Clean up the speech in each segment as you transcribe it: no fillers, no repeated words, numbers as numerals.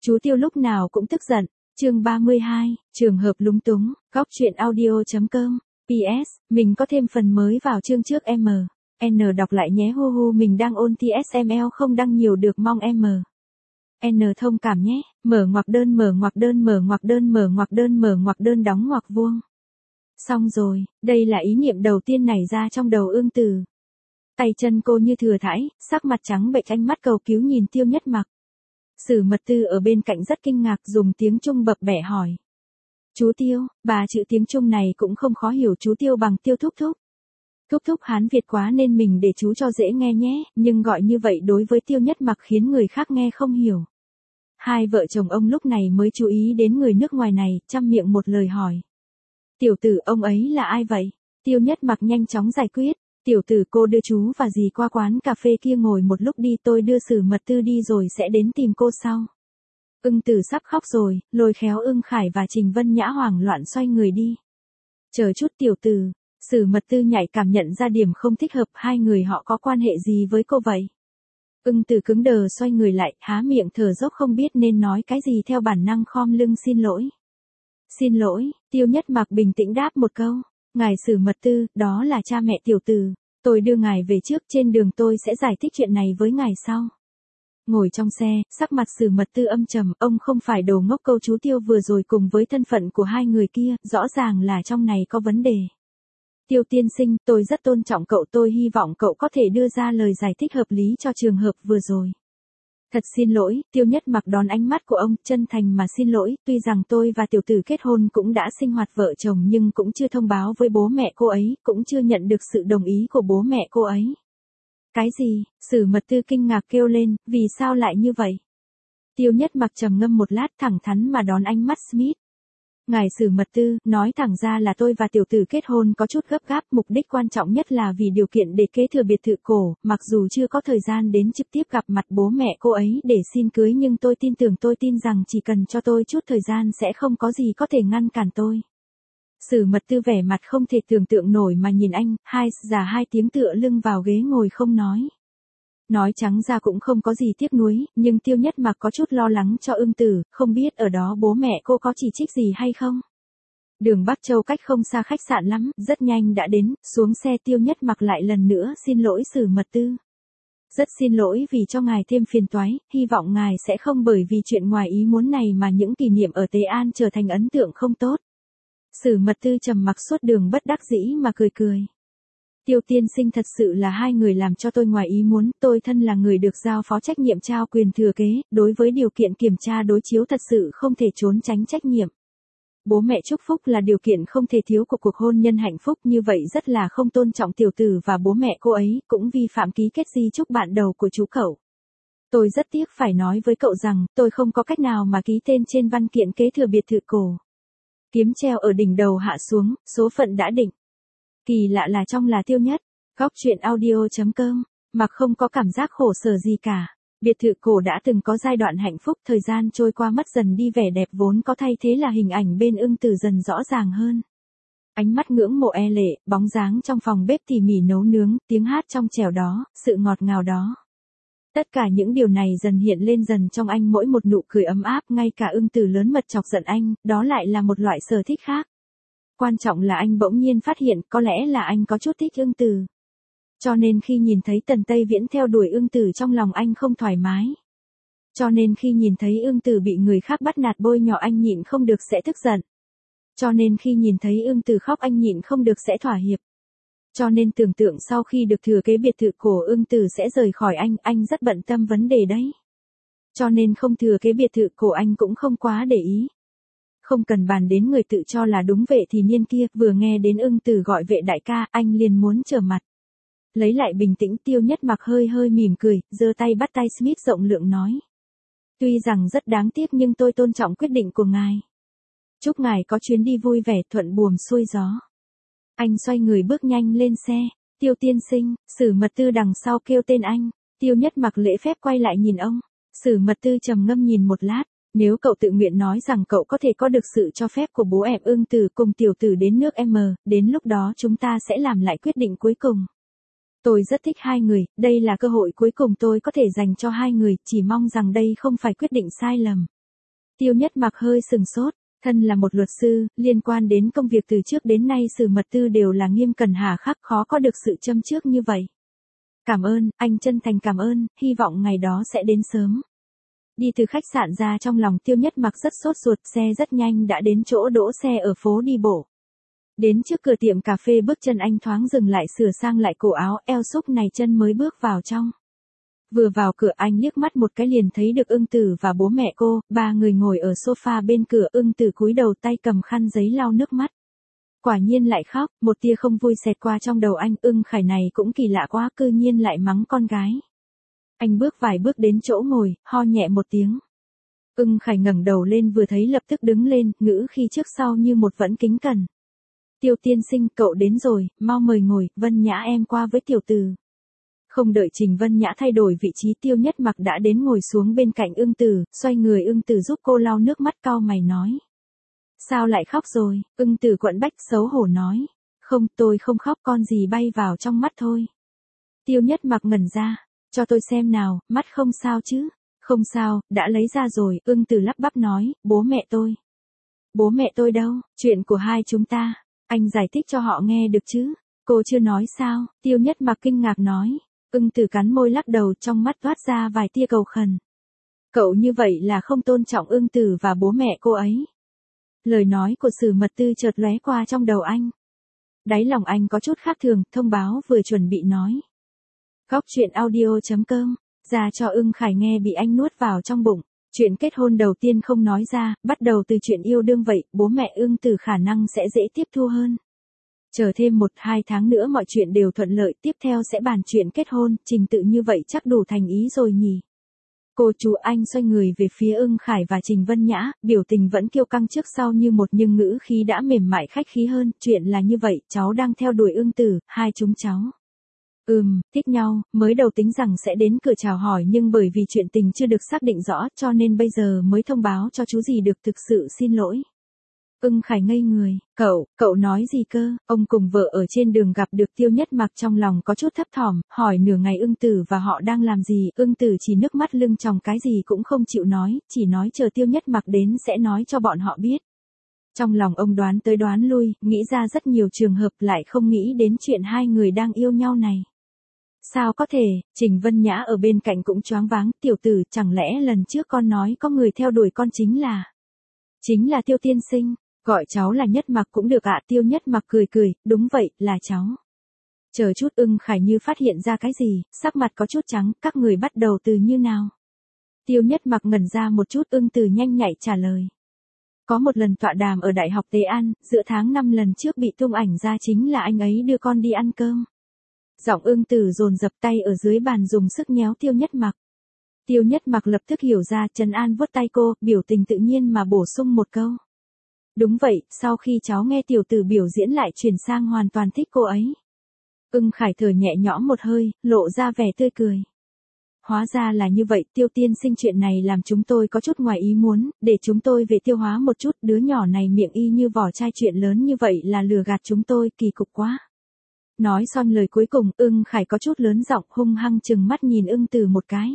Chú Tiêu lúc nào cũng tức giận. Chương 32, trường hợp lúng túng, góc truyện audio.com. PS, mình có thêm phần mới vào chương trước M. N đọc lại nhé hu hu mình đang ôn thi SML không đăng nhiều được mong M. N thông cảm nhé, mở ngoặc đơn mở ngoặc đơn mở ngoặc đơn mở ngoặc đơn mở ngoặc đơn đóng ngoặc vuông. Xong rồi, đây là ý niệm đầu tiên nảy ra trong đầu Ương Tử. Tay chân cô như thừa thãi, sắc mặt trắng bệch ánh mắt cầu cứu nhìn Tiêu Nhất Mặc. Sử Mật Tư ở bên cạnh rất kinh ngạc dùng tiếng Trung bập bẹ hỏi. Chú Tiêu, bà chữ tiếng Trung này cũng không khó hiểu chú Tiêu bằng Tiêu thúc thúc. Thúc thúc Hán Việt quá nên mình để chú cho dễ nghe nhé, nhưng gọi như vậy đối với Tiêu Nhất Mặc khiến người khác nghe không hiểu. Hai vợ chồng ông lúc này mới chú ý đến người nước ngoài này, chăm miệng một lời hỏi. Tiểu tử ông ấy là ai vậy? Tiêu Nhất Mặc nhanh chóng giải quyết. Tiểu tử cô đưa chú và dì qua quán cà phê kia ngồi một lúc đi, tôi đưa Sử Mật Tư đi rồi sẽ đến tìm cô sau. Ưng Tử sắp khóc rồi, lôi khéo Ưng Khải và Trình Vân Nhã hoảng loạn xoay người đi. Chờ chút tiểu tử, Sử Mật Tư nhạy cảm nhận ra điểm không thích hợp, hai người họ có quan hệ gì với cô vậy? Ưng Tử cứng đờ xoay người lại, há miệng thở dốc không biết nên nói cái gì, theo bản năng khom lưng xin lỗi. Xin lỗi, Tiêu Nhất Mặc bình tĩnh đáp một câu. Ngài Sử Mật Tư, đó là cha mẹ tiểu tử, tôi đưa ngài về trước, trên đường tôi sẽ giải thích chuyện này với ngài sau. Ngồi trong xe, sắc mặt Sử Mật Tư âm trầm, ông không phải đồ ngốc, câu chú Tiêu vừa rồi cùng với thân phận của hai người kia, rõ ràng là trong này có vấn đề. Tiêu tiên sinh, tôi rất tôn trọng cậu, tôi hy vọng cậu có thể đưa ra lời giải thích hợp lý cho trường hợp vừa rồi. Thật xin lỗi, Tiêu Nhất Mặc đón ánh mắt của ông, chân thành mà xin lỗi, tuy rằng tôi và tiểu tử kết hôn cũng đã sinh hoạt vợ chồng nhưng cũng chưa thông báo với bố mẹ cô ấy, cũng chưa nhận được sự đồng ý của bố mẹ cô ấy. Cái gì? Sử Mật Tư kinh ngạc kêu lên, vì sao lại như vậy? Tiêu Nhất Mặc trầm ngâm một lát, thẳng thắn mà đón ánh mắt Smith. Ngài Sử Mật Tư, nói thẳng ra là tôi và tiểu tử kết hôn có chút gấp gáp, mục đích quan trọng nhất là vì điều kiện để kế thừa biệt thự cổ, mặc dù chưa có thời gian đến trực tiếp gặp mặt bố mẹ cô ấy để xin cưới nhưng tôi tin rằng chỉ cần cho tôi chút thời gian sẽ không có gì có thể ngăn cản tôi. Sử Mật Tư vẻ mặt không thể tưởng tượng nổi mà nhìn anh, già hai tiếng tựa lưng vào ghế ngồi không nói. Nói trắng ra cũng không có gì tiếc nuối, nhưng Tiêu Nhất Mặc có chút lo lắng cho Ưng Tử, không biết ở đó bố mẹ cô có chỉ trích gì hay không. Đường Bắc Châu cách không xa khách sạn lắm, rất nhanh đã đến, xuống xe Tiêu Nhất Mặc lại lần nữa xin lỗi Sử Mật Tư. Rất xin lỗi vì cho ngài thêm phiền toái, hy vọng ngài sẽ không bởi vì chuyện ngoài ý muốn này mà những kỷ niệm ở Tế An trở thành ấn tượng không tốt. Sử Mật Tư trầm mặc suốt đường bất đắc dĩ mà cười cười. Tiêu tiên sinh, thật sự là hai người làm cho tôi ngoài ý muốn, tôi thân là người được giao phó trách nhiệm trao quyền thừa kế, đối với điều kiện kiểm tra đối chiếu thật sự không thể trốn tránh trách nhiệm. Bố mẹ chúc phúc là điều kiện không thể thiếu của cuộc hôn nhân hạnh phúc, như vậy rất là không tôn trọng tiểu tử và bố mẹ cô ấy, cũng vi phạm ký kết di chúc bạn đầu của chú cậu. Tôi rất tiếc phải nói với cậu rằng, tôi không có cách nào mà ký tên trên văn kiện kế thừa biệt thự cổ. Kiếm treo ở đỉnh đầu hạ xuống, số phận đã định. Kỳ lạ là trong là Tiêu Nhất, góc truyện audio.com, mặc không có cảm giác khổ sở gì cả. Biệt thự cổ đã từng có giai đoạn hạnh phúc, thời gian trôi qua mất dần đi, vẻ đẹp vốn có thay thế là hình ảnh bên Ưng Tử dần rõ ràng hơn. Ánh mắt ngưỡng mộ e lệ, bóng dáng trong phòng bếp tỉ mỉ nấu nướng, tiếng hát trong trẻo đó, sự ngọt ngào đó. Tất cả những điều này dần hiện lên dần trong anh, mỗi một nụ cười ấm áp, ngay cả Ưng Tử lớn mật chọc giận anh, đó lại là một loại sở thích khác. Quan trọng là anh bỗng nhiên phát hiện có lẽ là anh có chút thích Ưng Tử. Cho nên khi nhìn thấy Tần Tây Viễn theo đuổi Ưng Tử trong lòng anh không thoải mái. Cho nên khi nhìn thấy Ưng Tử bị người khác bắt nạt bôi nhọ anh nhịn không được sẽ tức giận. Cho nên khi nhìn thấy Ưng Tử khóc anh nhịn không được sẽ thỏa hiệp. Cho nên tưởng tượng sau khi được thừa kế biệt thự cổ Ưng Tử sẽ rời khỏi anh rất bận tâm vấn đề đấy. Cho nên không thừa kế biệt thự cổ anh cũng không quá để ý. Không cần bàn đến người tự cho là đúng Vệ thì niên kia, vừa nghe đến Ưng Tử gọi Vệ đại ca, anh liền muốn trở mặt. Lấy lại bình tĩnh, Tiêu Nhất Mặc hơi mỉm cười, giơ tay bắt tay Smith rộng lượng nói. Tuy rằng rất đáng tiếc nhưng tôi tôn trọng quyết định của ngài. Chúc ngài có chuyến đi vui vẻ, thuận buồm xuôi gió. Anh xoay người bước nhanh lên xe. Tiêu tiên sinh, Sử Mật Tư đằng sau kêu tên anh. Tiêu Nhất Mặc lễ phép quay lại nhìn ông. Sử Mật Tư trầm ngâm nhìn một lát. Nếu cậu tự nguyện nói rằng cậu có thể có được sự cho phép của bố em Ưng Tử cùng tiểu tử đến nước M, đến lúc đó chúng ta sẽ làm lại quyết định cuối cùng. Tôi rất thích hai người, đây là cơ hội cuối cùng tôi có thể dành cho hai người, chỉ mong rằng đây không phải quyết định sai lầm. Tiêu Nhất Mặc hơi sừng sốt, thân là một luật sư, liên quan đến công việc từ trước đến nay sự mật tư đều là nghiêm cẩn hà khắc, khó có được sự châm trước như vậy. Cảm ơn, anh chân thành cảm ơn, hy vọng ngày đó sẽ đến sớm. Đi từ khách sạn ra trong lòng Tiêu Nhất Mặc rất sốt ruột, xe rất nhanh đã đến chỗ đỗ xe ở phố đi bộ. Đến trước cửa tiệm cà phê bước chân anh thoáng dừng lại, sửa sang lại cổ áo, eo xúc này chân mới bước vào trong. Vừa vào cửa anh liếc mắt một cái liền thấy được Ưng Tử và bố mẹ cô, ba người ngồi ở sofa bên cửa. Ưng Tử cúi đầu tay cầm khăn giấy lau nước mắt. Quả nhiên lại khóc, một tia không vui xẹt qua trong đầu anh. Ưng Khải này cũng kỳ lạ quá, cư nhiên lại mắng con gái. Anh bước vài bước đến chỗ ngồi, ho nhẹ một tiếng. Ưng Khải ngẩng đầu lên vừa thấy lập tức đứng lên, ngữ khi trước sau như một vẫn kính cẩn. Tiêu tiên sinh, cậu đến rồi, mau mời ngồi, Vân Nhã em qua với tiểu từ. Không đợi Trình Vân Nhã thay đổi vị trí, Tiêu Nhất Mặc đã đến ngồi xuống bên cạnh Ưng Tử, xoay người Ưng Tử giúp cô lau nước mắt, cau mày nói. Sao lại khóc rồi? Ưng Tử quặn bách xấu hổ nói. Không, tôi không khóc, con gì bay vào trong mắt thôi. Tiêu Nhất Mặc ngẩn ra, cho tôi xem nào, mắt không sao chứ? Không sao, đã lấy ra rồi. Ưng Tử lắp bắp nói, bố mẹ tôi. Bố mẹ tôi đâu? Chuyện của hai chúng ta. Anh giải thích cho họ nghe được chứ? Cô chưa nói sao? Tiêu Nhất Mặc kinh ngạc nói. Ưng Tử cắn môi lắc đầu, trong mắt toát ra vài tia cầu khẩn. Cậu như vậy là không tôn trọng Ưng Tử và bố mẹ cô ấy. Lời nói của Sử Mật Tư chợt lóe qua trong đầu anh. Đáy lòng anh có chút khác thường, thông báo vừa chuẩn bị nói. Góc truyện audio.com, ra cho Ưng Khải nghe bị anh nuốt vào trong bụng. Chuyện kết hôn đầu tiên không nói ra, bắt đầu từ chuyện yêu đương vậy, bố mẹ Ưng Tử khả năng sẽ dễ tiếp thu hơn. Chờ thêm 1-2 tháng nữa mọi chuyện đều thuận lợi, tiếp theo sẽ bàn chuyện kết hôn, trình tự như vậy chắc đủ thành ý rồi nhỉ. Cô chú anh xoay người về phía Ưng Khải và Trình Vân Nhã, biểu tình vẫn kiêu căng trước sau như một nhưng ngữ khí đã mềm mại khách khí hơn. Chuyện là như vậy, cháu đang theo đuổi Ưng Tử, hai chúng cháu. Thích nhau, mới đầu tính rằng sẽ đến cửa chào hỏi nhưng bởi vì chuyện tình chưa được xác định rõ cho nên bây giờ mới thông báo cho chú gì được, thực sự xin lỗi. Ưng Khải ngây người, cậu nói gì cơ? Ông cùng vợ ở trên đường gặp được Tiêu Nhất Mặc, trong lòng có chút thấp thỏm, hỏi nửa ngày Ưng Tử và họ đang làm gì. Ưng Tử chỉ nước mắt lưng tròng, cái gì cũng không chịu nói, chỉ nói chờ Tiêu Nhất Mặc đến sẽ nói cho bọn họ biết. Trong lòng ông đoán tới đoán lui, nghĩ ra rất nhiều trường hợp, lại không nghĩ đến chuyện hai người đang yêu nhau này. Sao có thể? Trình Vân Nhã ở bên cạnh cũng choáng váng, tiểu tử, chẳng lẽ lần trước con nói có người theo đuổi con chính là Tiêu tiên sinh, gọi cháu là Nhất Mặc cũng được ạ. Tiêu Nhất Mặc cười cười, đúng vậy, là cháu. Chờ chút. Ưng Khải như phát hiện ra cái gì, sắc mặt có chút trắng, các người bắt đầu từ như nào? Tiêu Nhất Mặc ngẩn ra một chút. Ưng Tử nhanh nhạy trả lời. Có một lần tọa đàm ở Đại học Tế An, giữa tháng 5 lần trước bị tung ảnh ra chính là anh ấy đưa con đi ăn cơm. Giọng Ưng Tử dồn dập, tay ở dưới bàn dùng sức nhéo Tiêu Nhất Mặc. Tiêu Nhất Mặc lập tức hiểu ra, trấn an vuốt tay cô, biểu tình tự nhiên mà bổ sung một câu. Đúng vậy, sau khi cháu nghe tiểu tử biểu diễn lại chuyển sang hoàn toàn thích cô ấy. Ưng Khải thở nhẹ nhõm một hơi, lộ ra vẻ tươi cười. Hóa ra là như vậy, Tiêu tiên sinh, chuyện này làm chúng tôi có chút ngoài ý muốn, để chúng tôi về tiêu hóa một chút, đứa nhỏ này miệng y như vỏ chai, chuyện lớn như vậy là lừa gạt chúng tôi, kỳ cục quá. Nói xong lời cuối cùng, Ưng Khải có chút lớn giọng, hung hăng trừng mắt nhìn Ưng Tử một cái.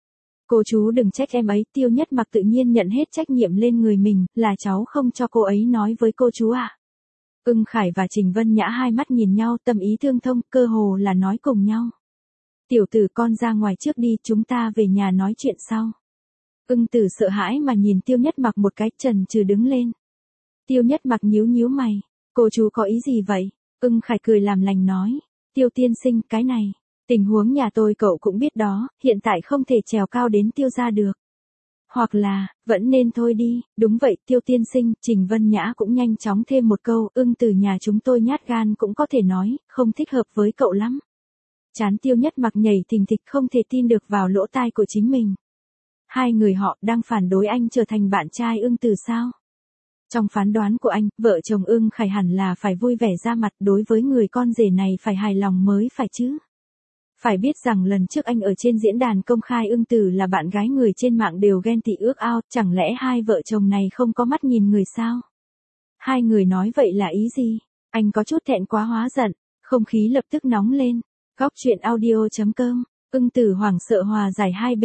Cô chú đừng trách em ấy. Tiêu Nhất Mặc tự nhiên nhận hết trách nhiệm lên người mình, là cháu không cho cô ấy nói với cô chú à. Ưng Khải và Trình Vân Nhã hai mắt nhìn nhau, tâm ý tương thông, cơ hồ là nói cùng nhau. Tiểu tử, con ra ngoài trước đi, chúng ta về nhà nói chuyện sau. Ưng Tử sợ hãi mà nhìn Tiêu Nhất Mặc một cái, chần chừ đứng lên. Tiêu Nhất Mặc nhíu nhíu mày, cô chú có ý gì vậy? Ưng Khải cười làm lành nói, Tiêu tiên sinh, cái này, tình huống nhà tôi cậu cũng biết đó, hiện tại không thể trèo cao đến Tiêu gia được. Hoặc là, vẫn nên thôi đi. Đúng vậy, Tiêu tiên sinh. Trình Vân Nhã cũng nhanh chóng thêm một câu, Ưng Tử nhà chúng tôi nhát gan cũng có thể nói, không thích hợp với cậu lắm. Trán Tiêu Nhất Mặc nhảy thình thịch, không thể tin được vào lỗ tai của chính mình. Hai người họ đang phản đối anh trở thành bạn trai Ưng Tử sao? Trong phán đoán của anh, vợ chồng Ưng Khải hẳn là phải vui vẻ ra mặt, đối với người con rể này phải hài lòng mới phải chứ. Phải biết rằng lần trước anh ở trên diễn đàn công khai Ưng Tử là bạn gái, người trên mạng đều ghen tị ước ao, chẳng lẽ hai vợ chồng này không có mắt nhìn người sao? Hai người nói vậy là ý gì? Anh có chút thẹn quá hóa giận, không khí lập tức nóng lên. Góc truyện audio.com, Ưng Tử hoảng sợ hòa giải hai bên.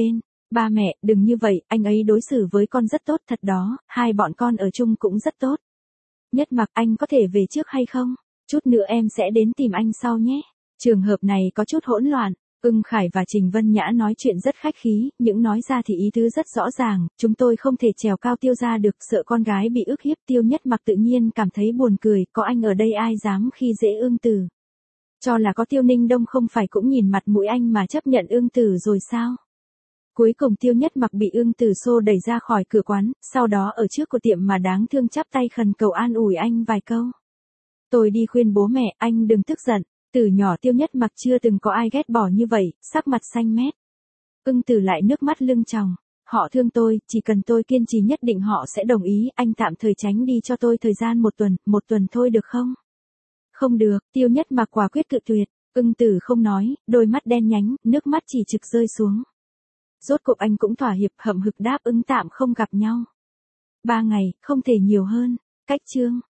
Ba mẹ, đừng như vậy, anh ấy đối xử với con rất tốt thật đó, hai bọn con ở chung cũng rất tốt. Nhất Mặc, anh có thể về trước hay không? Chút nữa em sẽ đến tìm anh sau nhé. Trường hợp này có chút hỗn loạn. Ưng Khải và Trình Vân Nhã nói chuyện rất khách khí, những nói ra thì ý tứ rất rõ ràng, chúng tôi không thể trèo cao Tiêu gia được, sợ con gái bị ức hiếp. Tiêu Nhất Mặc tự nhiên cảm thấy buồn cười, có anh ở đây ai dám khi dễ Ưng Tử. Cho là có Tiêu Ninh Đông không phải cũng nhìn mặt mũi anh mà chấp nhận Ưng Tử rồi sao? Cuối cùng Tiêu Nhất Mặc bị Ưng Tử xô đẩy ra khỏi cửa quán, sau đó ở trước của tiệm mà đáng thương chắp tay khẩn cầu an ủi anh vài câu. Tôi đi khuyên bố mẹ, anh đừng tức giận. Từ nhỏ Tiêu Nhất Mặc chưa từng có ai ghét bỏ như vậy, sắc mặt xanh mét. Ưng Tử lại nước mắt lưng tròng. Họ thương tôi, chỉ cần tôi kiên trì nhất định họ sẽ đồng ý, anh tạm thời tránh đi cho tôi thời gian một tuần thôi được không? Không được, Tiêu Nhất Mặc quả quyết cự tuyệt. Ưng Tử không nói, đôi mắt đen nhánh, nước mắt chỉ trực rơi xuống. Rốt cuộc anh cũng thỏa hiệp, hậm hực đáp ứng tạm không gặp nhau. 3 ngày, không thể nhiều hơn. Cách chương